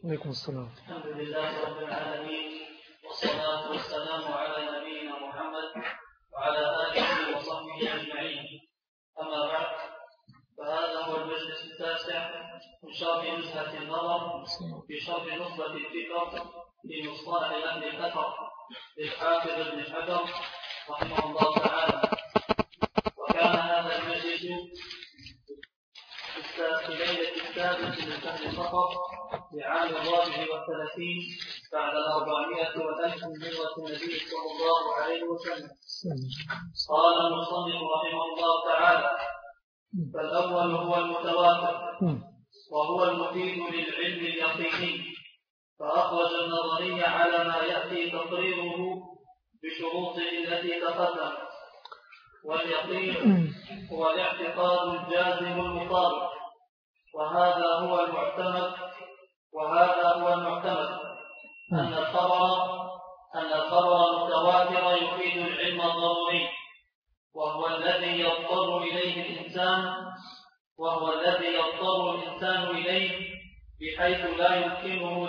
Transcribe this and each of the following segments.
عليكم السلام. الحمد لله رب العالمين، والصلاة والسلام على نبينا محمد وعلى آله وصحبه أجمعين. أما بعد، فهذا هو المجلس التاسع من شرح نزهة النظر في شرح نخبة الفكر في مصطلح أهل الأثر للحافظ ابن حجر رحمه الله تعالى. وكان هذا المجلس في ليلة السادس من شهر صفر لعام 34 بعد 400 وألف من هجرة النبي صلى الله عليه وسلم. قال المصنف رحمه الله تعالى: فالأول هو المتواتر، وهو المفيد للعلم اليقيني، فأخرج النظرية على ما يأتي تقريره بشروطه التي تقدمت. واليقين هو الاعتقاد الجازم المطابق، وهذا هو المعتمد أن الخبر متواتر يفيد العلم الضروري، وهو الذي يضطر الإنسان إليه بحيث لا يمكنه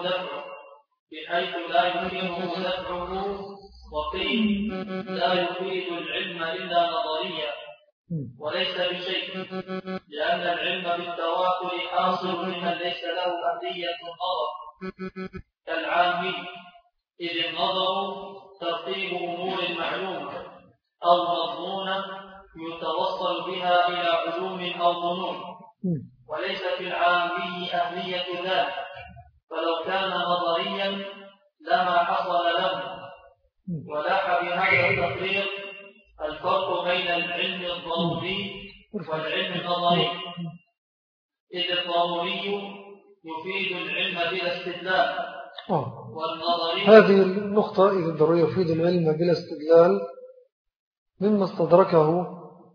دفعه، وقيل لا يفيد العلم إلا نظريا وليس بشيء، لأن العلم بالتواتر حاصل لمن ليس له أهلية النظر كالعامي، إذ النظر ترتيب أمور معلومة أو مضمونة يتوصل بها إلى علوم أو ظنون، وليس في العامي أهلية ذلك، فلو كان نظريا لما حصل له. ولاح بهذا التقرير الفرق بين العلم الضروري والعلم النظري، إذ الضروري يفيد العلم بلا استدلال، والنظري هذه النقطة إذ الضروري يفيد العلم بلا استدلال مما استدركه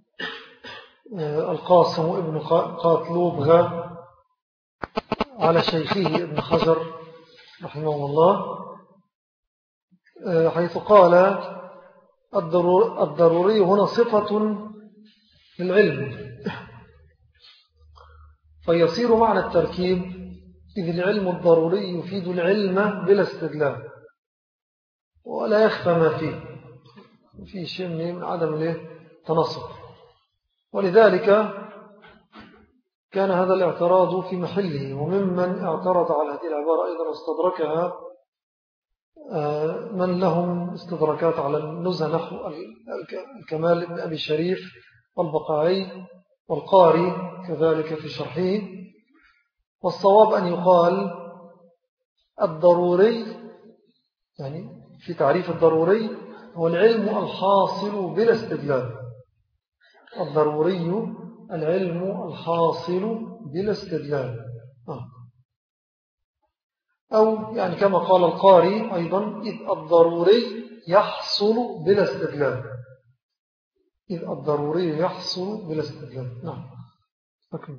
القاسم ابن قاتلوبغا على شيخه ابن حجر رحمه الله، حيث قال: الضروري هنا صفة للعلم، فيصير معنى التركيب إذ العلم الضروري يفيد العلم بلا استدلال، ولا يخفى ما فيه شيء من عدم التنصف. ولذلك كان هذا الاعتراض في محله. وممن اعترض على هذه العبارة أيضا واستدركها من لهم استدراكات على النزهة نحو الكمال بن أبي شريف والبقاعي والقاري كذلك في شرحه. والصواب أن يقال الضروري، يعني في تعريف الضروري، هو العلم الحاصل بلا استدلال. الضروري العلم الحاصل بلا استدلال، أو يعني كما قال القاري أيضا: إذ الضروري يحصل بلا استدلال. إذ الضروري يحصل بلا استدلال. نعم. أكمل.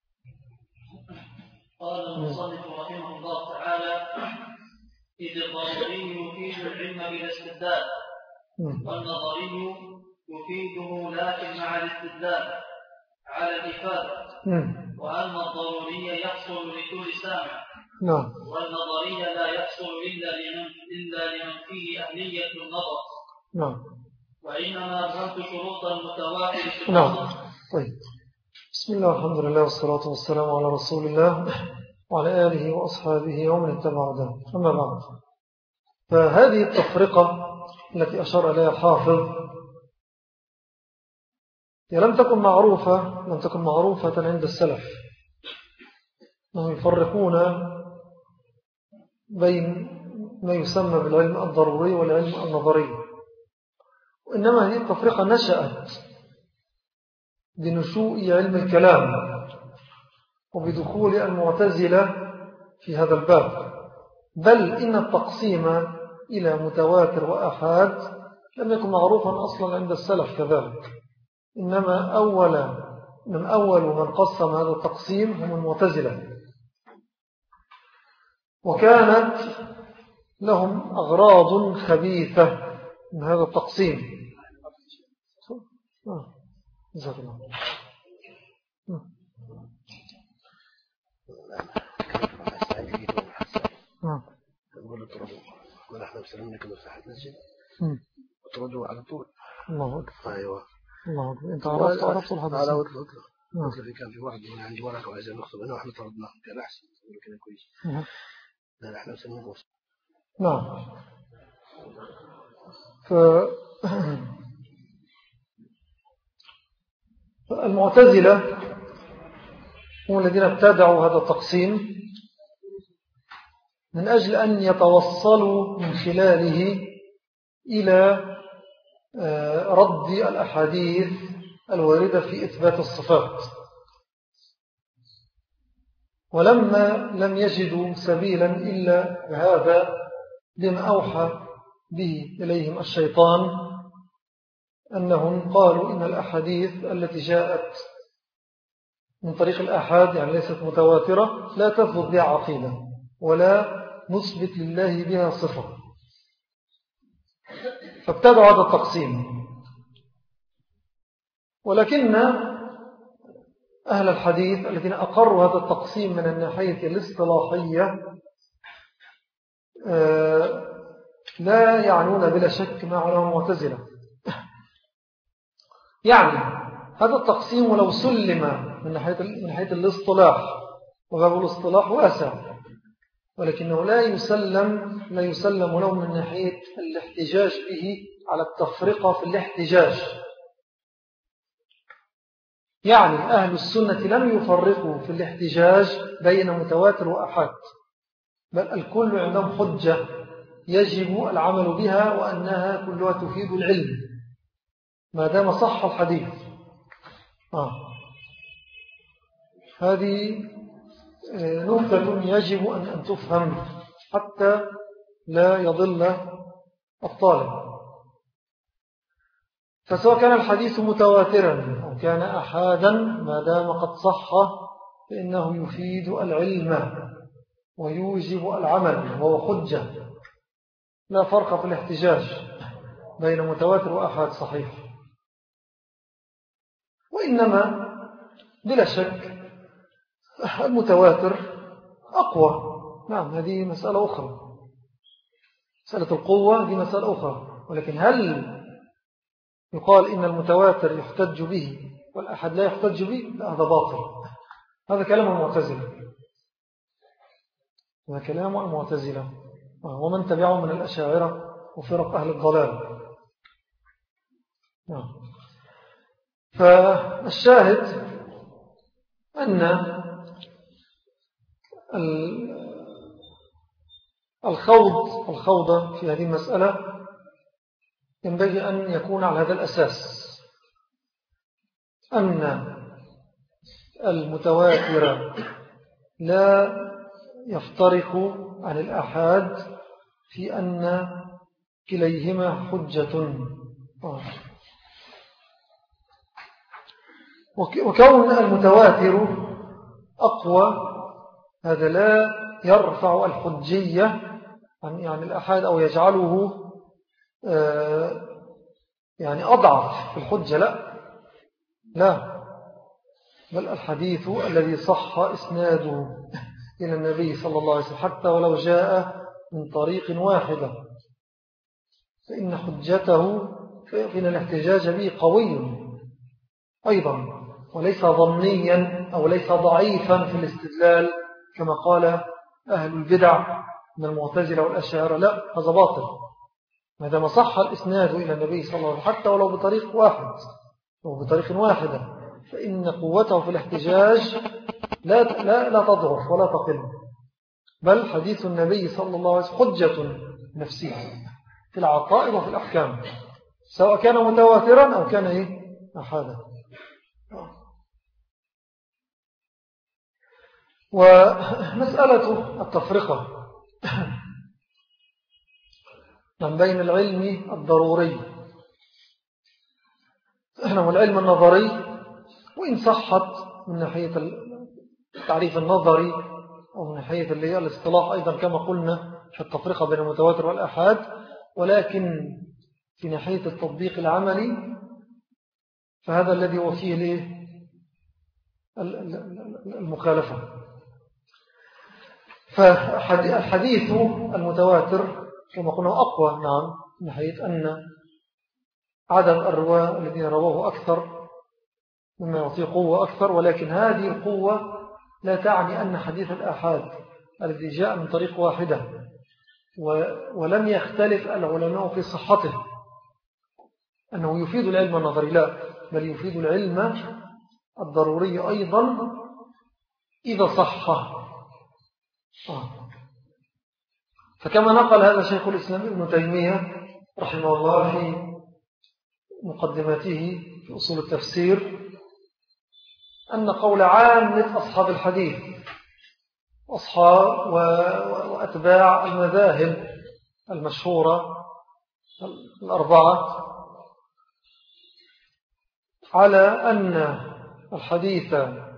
قال المصنف رحمه الله تعالى: إذ الضروري يفيد العلم بلا استدلال، والنظري يفيده لكن مع الاستدلال على الإفادة، وأن الضروري يحصل لكل سامع، والنظري لا يحصل إلا لمن فيه أهلية النظر. وإنما أظهرت شروط المتواتر في النظر. طيب، بسم الله والحمد لله والصلاة والسلام على رسول الله وعلى آله وأصحابه ومن اتبع هداه. أما بعد، فهذه التفرقة التي أشار إليها الحافظ هي لم تكن معروفة عند السلف، أنهم يفرقون بين ما يسمى بالعلم الضروري والعلم النظري، وإنما هذه التفرقة نشأت بنشوء علم الكلام وبدخول المعتزلة في هذا الباب. بل إن التقسيم إلى متواتر وأحاد لم يكن معروفا أصلا عند السلف كذلك، إنما من أول من قسم هذا التقسيم هم المعتزلة، وكانت لهم أغراض خبيثة من هذا التقسيم. جزاك الله. مثلا انك مفتاح المسجد وترده على طول. الله أكبر. ايوه الله أكبر. انت عرفت الحديث. على وجه في كان في واحد من عندي ورقه وعايز نخطب انا واحنا طردناه كان احسن كان كويس. لا احنا مسلمين. نعم. المعتزلة هم الذين ابتدعوا هذا التقسيم من أجل أن يتوصلوا من خلاله إلى رد الأحاديث الواردة في إثبات الصفات. ولما لم يجدوا سبيلا إلا هذا بما أوحى به إليهم الشيطان أنهم قالوا إن الأحاديث التي جاءت من طريق الآحاد يعني ليست متواترة لا تثبت بها عقيدة ولا نثبت لله بها صفة، فابتدعوا هذا التقسيم. ولكن أهل الحديث الذين أقروا هذا التقسيم من الناحية الاصطلاحية لا يعنون بلا شك ما على المعتزلة. يعني هذا التقسيم ولو سلم من ناحية الاصطلاح، وباب الاصطلاح واسع، ولكنه لا يسلم له من ناحية الاحتجاج به على التفرقة في الاحتجاج. يعني أهل السنة لم يفرقوا في الاحتجاج بين متواتر وأحاد، بل الكل عندهم حجة يجب العمل بها وأنها كلها تفيد العلم ما دام صح الحديث. هذه نكتة يجب أن تفهم حتى لا يضل الطالب. فسواء كان الحديث متواترا أو كان أحادا ما دام قد صح فإنه يفيد العلم ويوجب العمل وهو حجة، لا فرق في الاحتجاج بين متواتر وأحاد صحيح. وإنما بلا شك المتواتر أقوى. نعم، هذه مسألة أخرى، مسألة القوة دي مسألة أخرى. ولكن هل يقال إن المتواتر يحتج به والأحد لا يحتج به؟ لا، هذا باطل. هذا كلام المعتزلة، هذا كلام المعتزلة ومن تبعهم من الأشاعرة وفرق أهل الضلال. فالشاهد أن الخوض في هذه المسألة ينبغي أن يكون على هذا الأساس، أن المتواتر لا يفترق عن الآحاد في أن كليهما حجة. وكون المتواتر أقوى هذا لا يرفع الحجية عن الآحاد أو يجعله يعني أضعف في الحجة. لا، بل الحديث الذي صح إسناده إلى النبي صلى الله عليه وسلم حتى ولو جاء من طريق واحدة فإن حجته فإن الاحتجاج به قوي أيضا، وليس ظنيا أو ليس ضعيفا في الاستدلال كما قال أهل البدع من المعتزلة والأشاعرة. لا، هذا باطل. ما دام صح الإسناد إلى النبي صلى الله عليه وسلم حتى ولو بطريق واحد أو بطريق واحدة فإن قوته في الاحتجاج لا تضعف ولا تقل، بل حديث النبي صلى الله عليه وسلم حجة نفسية في العقائد وفي الأحكام، سواء كان متواترا أو كان أحادا. ومسألة التفرقة من بين العلم الضروري والعلم النظري، وإن صحت من ناحية التعريف النظري أو من ناحية الاصطلاح أيضا كما قلنا في التفرقة بين المتواتر والآحاد، ولكن في ناحية التطبيق العملي فهذا الذي هو فيه المخالفة. فالحديث المتواتر كما قلنا أقوى نعم من حيث أن عدد الرواة الذين رواه أكثر مما يعطيه قوة أكثر، ولكن هذه القوة لا تعني أن حديث الآحاد الذي جاء من طريق واحدة ولم يختلف العلماء في صحته أنه يفيد العلم النظري، لا، بل يفيد العلم الضروري أيضا إذا صح. فكما نقل هذا شيخ الإسلام ابن تيمية رحمه الله في مقدمته في أصول التفسير أن قول عامة أصحاب الحديث أصحاب وأتباع المذاهب المشهورة الأربعة على أن الحديث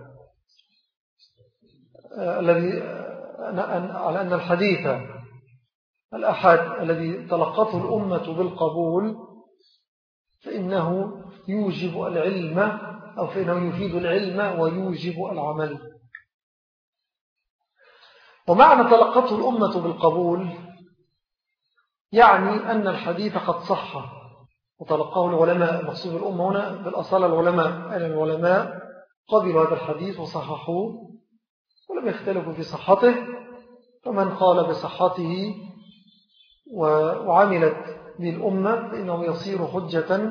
على أن الحديث الأحد الذي تلقته الأمة بالقبول فإنه يوجب العلم أو فإنه يفيد العلم ويوجب العمل. ومعنى تلقته الأمة بالقبول يعني أن الحديث قد صح وتلقاه العلماء. مقصود الأمة هنا بالأصالة العلماء، أن العلماء قبلوا هذا الحديث وصححوه ولم يختلفوا في صحته، فمن قال بصحته وعملت بالأمة فإنه يصير حجة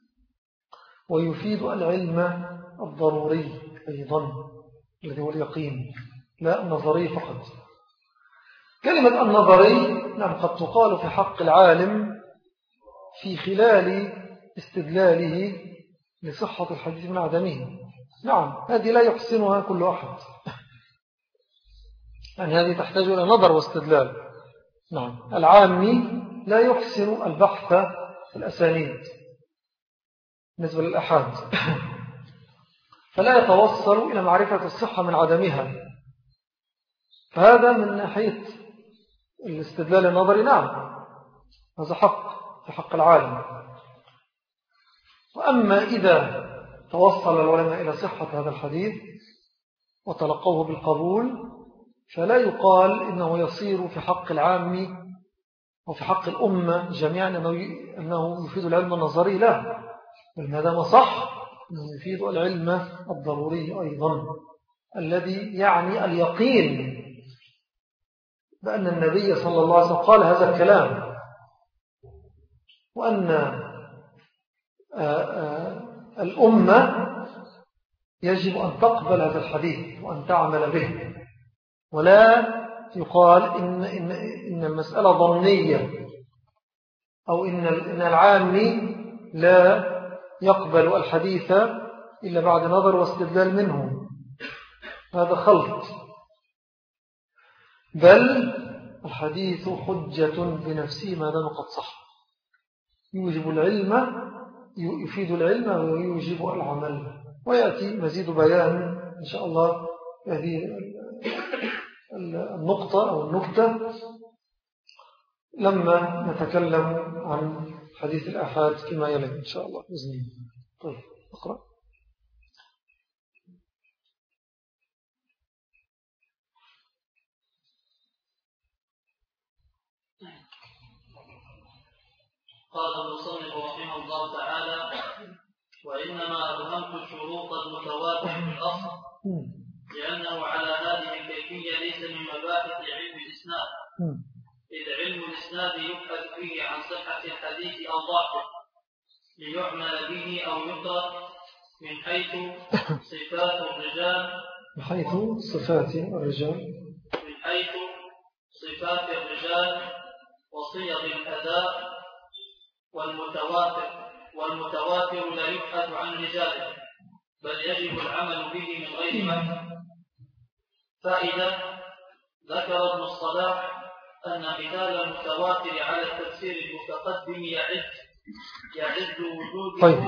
ويفيد العلم الضروري أيضا الذي هو اليقين، لا النظري فقط. كلمة النظري نعم قد تقال في حق العالم في خلال استدلاله لصحة الحديث من عدمه. نعم هذه لا يحسنها كل أحد، يعني هذه تحتاج إلى نظر واستدلال. نعم العامي لا يحسن البحث في الأسانيد بالنسبة للأحاد فلا يتوصل إلى معرفة الصحة من عدمها. فهذا من ناحية الاستدلال النظري نعم هذا حق في حق العالم. وأما إذا توصل العلماء إلى صحة هذا الحديث وتلقوه بالقبول فلا يقال إنه يصير في حق العام وفي حق الأمة جميعا أنه يفيد العلم النظري، لا، بل ما دام صح أنه يفيد العلم الضروري أيضا الذي يعني اليقين بأن النبي صلى الله عليه وسلم قال هذا الكلام، وأن الأمة يجب أن تقبل هذا الحديث وأن تعمل به، ولا يقال إن المسألة ظنية أو إن العامي لا يقبل الحديث إلا بعد نظر واستدلال منه. هذا خلط، بل الحديث حجة بنفسه ما دام قد صح، يوجب العلم يفيد العلم ويوجب العمل. ويأتي مزيد بيان إن شاء الله هذه النقطة أو النكتة لما نتكلم عن حديث الآحاد كما يلي إن شاء الله بإذن الله. طيب اقرأ. قال المصنف رحمه الله تعالى: وإنما أبهمت شروط المتواتر في الأصل لأنه على هذه الكيفية ليس من مباحث علم الإسناد، إذ علم الإسناد يبحث فيه عن صحة الحديث أو ضعفه ليعمل به أو يترك من حيث صفات الرجال وصيغ الأداء. والمتواتر لا يبحث عن رجاله بل يجب العمل به من غير بحث. فائدة: ذكر ابن الصلاح أن مثال المتواتر على التفسير المتقدم يعد وجوده. طيب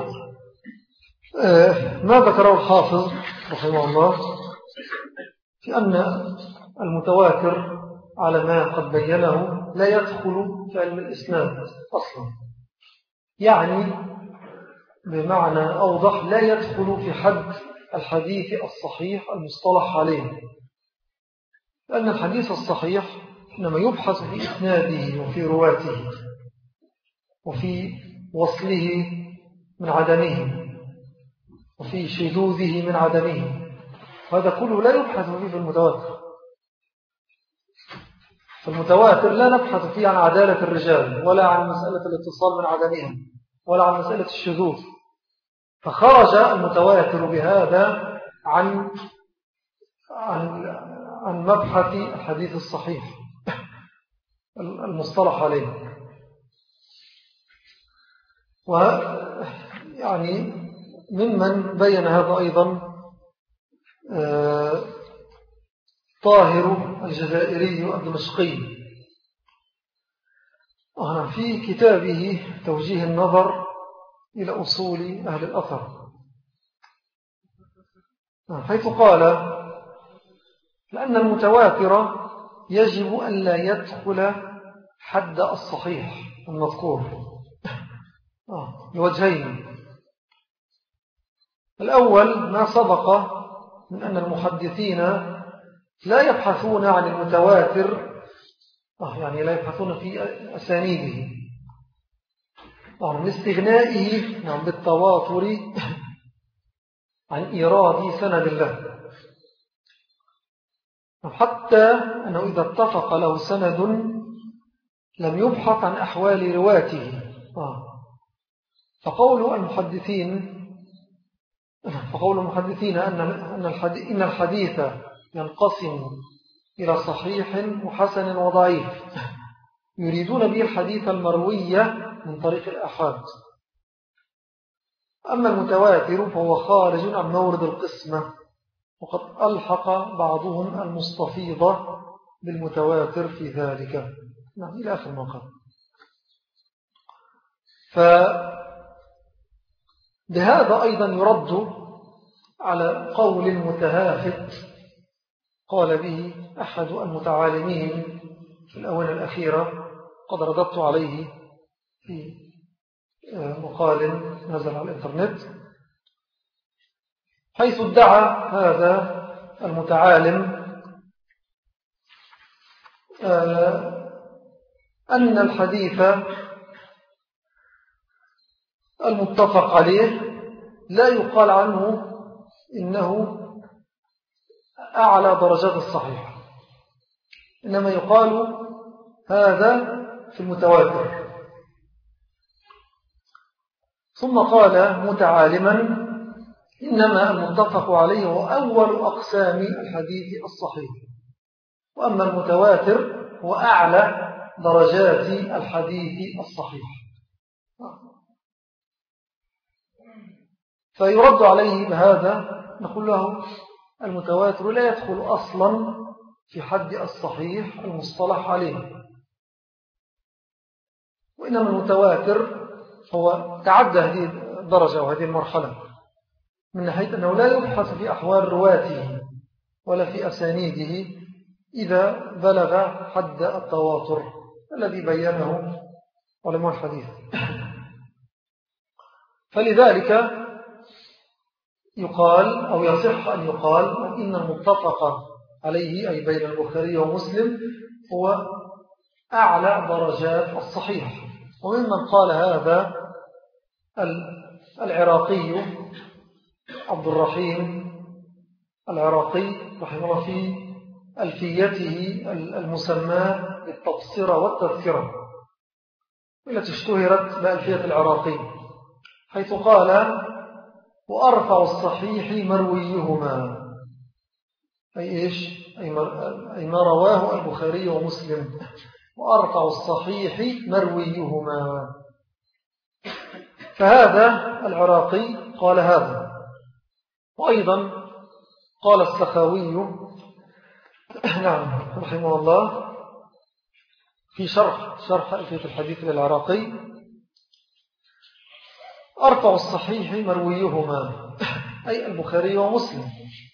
ما ذكره الحافظ رحمه الله في أن المتواتر على ما قد بينه لا يدخل في علم الإسناد أصلا، يعني بمعنى أوضح لا يدخل في حد الحديث الصحيح المصطلح عليه، لأن الحديث الصحيح إنما يبحث في إسناده وفي رواته وفي وصله من عدمه وفي شذوذه من عدمه، هذا كله لا يبحث فيه في المتواتر. في المتواتر لا نبحث فيه عن عدالة الرجال ولا عن مسألة الاتصال من عدمهم ولا عن مسألة الشذوذ، فخرج المتواتر بهذا عن مبحث الحديث الصحيح المصطلح عليه. ويعني ممن بين هذا أيضا طاهر الجزائري الدمشقي في كتابه توجيه النظر إلى أصول أهل الأثر، حيث قال: لأن المتواتر يجب أن لا يدخل حد الصحيح المذكور لوجهين. الأول ما سبق من أن المحدثين لا يبحثون عن المتواتر، يعني لا يبحثون في أسانيده من استغنائه بالتواتر عن إيراد سند له، حتى أنه إذا اتفق له سند لم يبحث عن أحوال رواته. فقول المحدثين إن الحديث ينقسم إلى صحيح وحسن وضعيف، يريدون به الحديث المروي من طريق الآحاد. أما المتواتر فهو خارج عن مورد القسمة، وقد ألحق بعضهم المستفيضة بالمتواتر في ذلك. إلى آخر ما قال. فبهذا أيضا يرد على قول متهافت قال به أحد المتعالمين في الآونة الأخيرة، قد رددت عليه في مقال نزل على الإنترنت، حيث ادعى هذا المتعالم أن الحديث المتفق عليه لا يقال عنه إنه أعلى درجات الصحيح، إنما يقال هذا في المتواتر. ثم قال متعالما: إنما المتفق عليه هو أول أقسام الحديث الصحيح، وأما المتواتر هو أعلى درجات الحديث الصحيح. فيرد عليه بهذا، نقول له: المتواتر لا يدخل أصلا في حد الصحيح المصطلح عليه، وإنما المتواتر هو تعدى هذه الدرجة وهذه المرحلة من ناحية أنه لا يبحث في أحوال رواته ولا في أسانيده إذا بلغ حد التواتر الذي بينه علماء الحديث. فلذلك يقال أو يصح أن يقال إن المتفق عليه أي بين البخاري ومسلم هو أعلى درجات الصحيح. وممن قال هذا العراقي عبد الرحيم العراقي رحمه الله في ألفيته المسمى بالتبصرة والتذكرة، التي اشتهرت بألفية العراقي، حيث قال: وأرفع الصحيح مرويهما، أي إيش؟ أي ما رواه البخاري ومسلم، وأرفع الصحيح مرويهما. فهذا العراقي قال هذا. وأيضا قال السخاوي نعم رحمه الله في شرح ألفية الحديث للعراقي: أرفع الصحيح مرويهما أي البخاري ومسلم،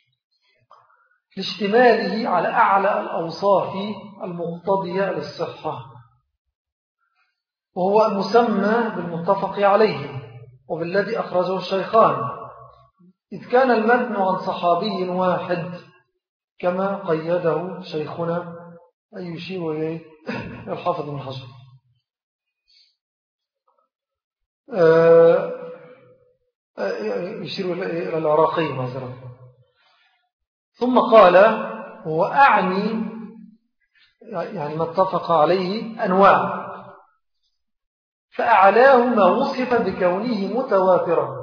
لاشتماله على أعلى الأوصاف المقتضية للصحة، وهو المسمى بالمتفق عليه وبالذي أخرجه الشيخان، إذ كان المتن عن صحابي واحد كما قيده شيخنا أي يشير إليه الحافظ بن حجر. يشير إلى العراقي مثلا. ثم قال وأعني يعني ما اتفق عليه أنواع، فأعلاه ما وصف بكونه متواترا،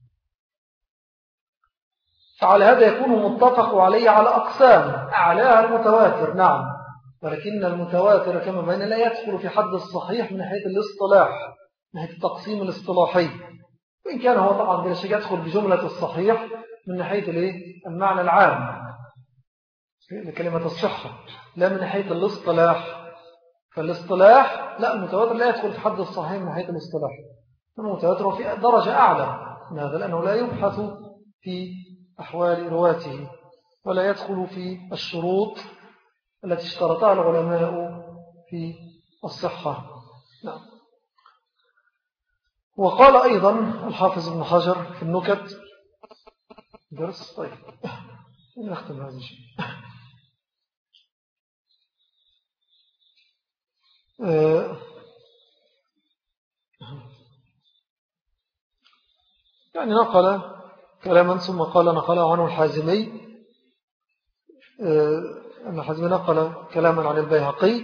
فعلى هذا يكون متفق عليه على أقسام. أعلاها المتواتر نعم، ولكن المتواتر كما بين لا يدخل في حد الصحيح من ناحية الاصطلاح، من ناحية التقسيم الاصطلاحي، وإن كان هو طبعا بلا شك يدخل بجملة الصحيح من ناحية المعنى العام لكلمة الصحة، لا من ناحية الاصطلاح. فالاصطلاح لا، المتواتر لا يدخل في حد الصحيح من ناحية الاصطلاح، المتواتر في درجة أعلى من هذا، لأنه لا يبحث في أحوال رواته ولا يدخل في الشروط التي اشترطها العلماء في الصحة. نعم. وقال أيضا الحافظ ابن حجر في النكت درس. طيب نختم هذا الشيء. يعني نقل كلاما ثم قال نقله عنه الحازمي، أن الحازمي نقل كلاما عن البيهقي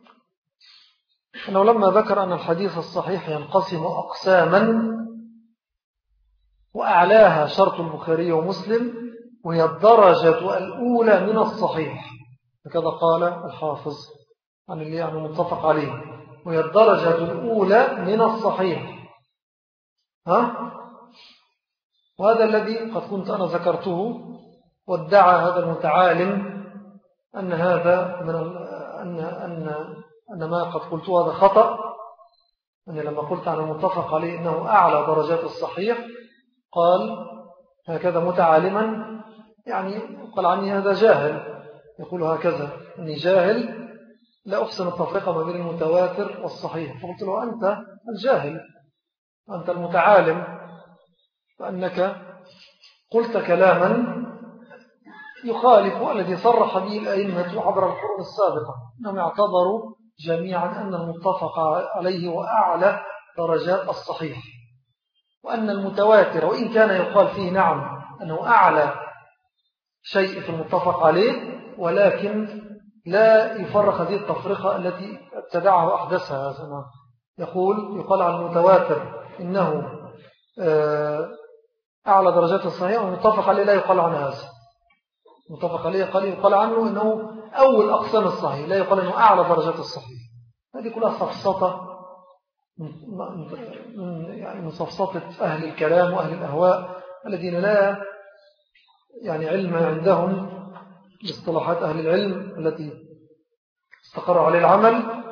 أنه لما ذكر أن الحديث الصحيح ينقسم أقساما وأعلاها شرط البخاري ومسلم وهي الدرجة الأولى من الصحيح، هكذا قال الحافظ عن اللي يعني متفق عليه، وهي الدرجة الأولى من الصحيح. وهذا الذي قد كنت أنا ذكرته، وادعى هذا المتعالم أن هذا من أن ما قد قلته هذا خطأ، أن لما قلت عن المتفق عليه إنه أعلى درجات الصحيح قال هكذا متعالما، يعني قال عني هذا جاهل، يقول هكذا أني جاهل لا أحسن التفرقة ما بين المتواتر والصحيح. فقلت له أنت الجاهل، أنت المتعالم، فأنك قلت كلاما يخالف الذي صرح به الأئمة عبر القرون السابقة، أنهم اعتبروا جميعا أن المتفق عليه وأعلى درجات الصحيح، وأن المتواتر وإن كان يقال فيه نعم أنه أعلى شيء في المتفق عليه، ولكن لا يفرق هذه التفرقة التي ابتدعها وأحدثها. يقال عن المتواتر إنه أعلى درجات الصحيح، والمتفق عليه لا يقال عن هذا. المتفق عليه يقال عنه إنه أول أقسام الصحيح، لا يقال إنه أعلى درجات الصحيح. هذه كلها سفسطة من سفسطة أهل الكلام وأهل الأهواء الذين لا يعني علم عندهم باصطلاحات أهل العلم التي استقر عليه العمل.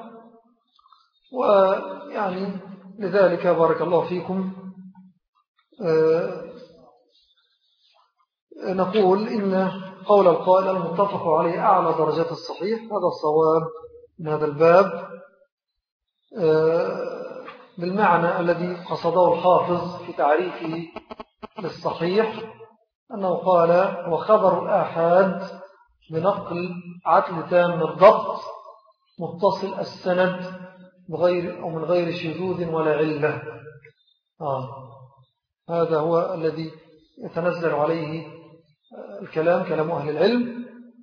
ويعني لذلك بارك الله فيكم نقول إن قول القائل المتفق عليه أعلى درجات الصحيح هذا الصواب من هذا الباب، بالمعنى الذي قصده الحافظ في تعريفه للصحيح، أنه قال وخبر الآحاد بنقل عدل تام الضبط متصل السند بغير أو من غير شذوذ ولا علة. هذا هو الذي يتنزل عليه الكلام، كلام أهل العلم.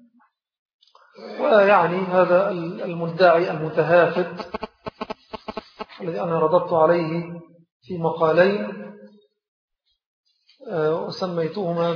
ويعني هذا المدعي المتهافت الذي أنا رددت عليه في مقالين وسميتهما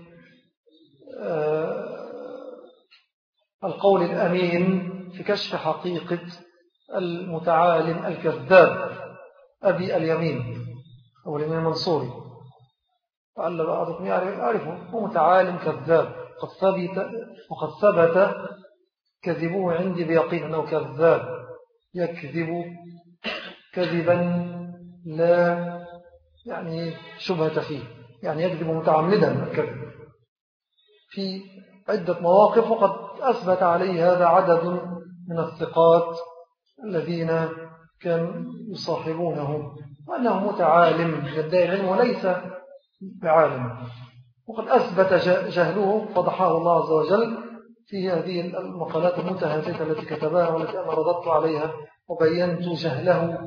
بالقول الأمين في كشف حقيقة المتعالم الكذاب أبي اليمين أو اليمين المنصوري، لعل بعضكم يعرفه، هو متعالم كذاب وقد ثبت كذبوه عندي بيقين أنه كذاب، يكذب كذبا لا يعني شبهة فيه، يعني يكذب متعمدا الكذب في عدة مواقف، وقد أثبت عليه هذا عدد من الثقات الذين كانوا يصاحبونه، وأنه متعالم يدعي العلم وليس بعالم، وقد أثبت جهله فضحاه الله عز وجل في هذه المقالات المتهافته التي كتبها والتي أنا رددت عليها وبينت جهله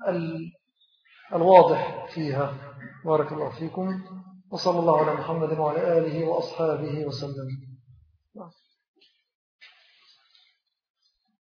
الواضح فيها. بارك الله فيكم، وصلى الله على محمد وعلى آله وأصحابه وسلم.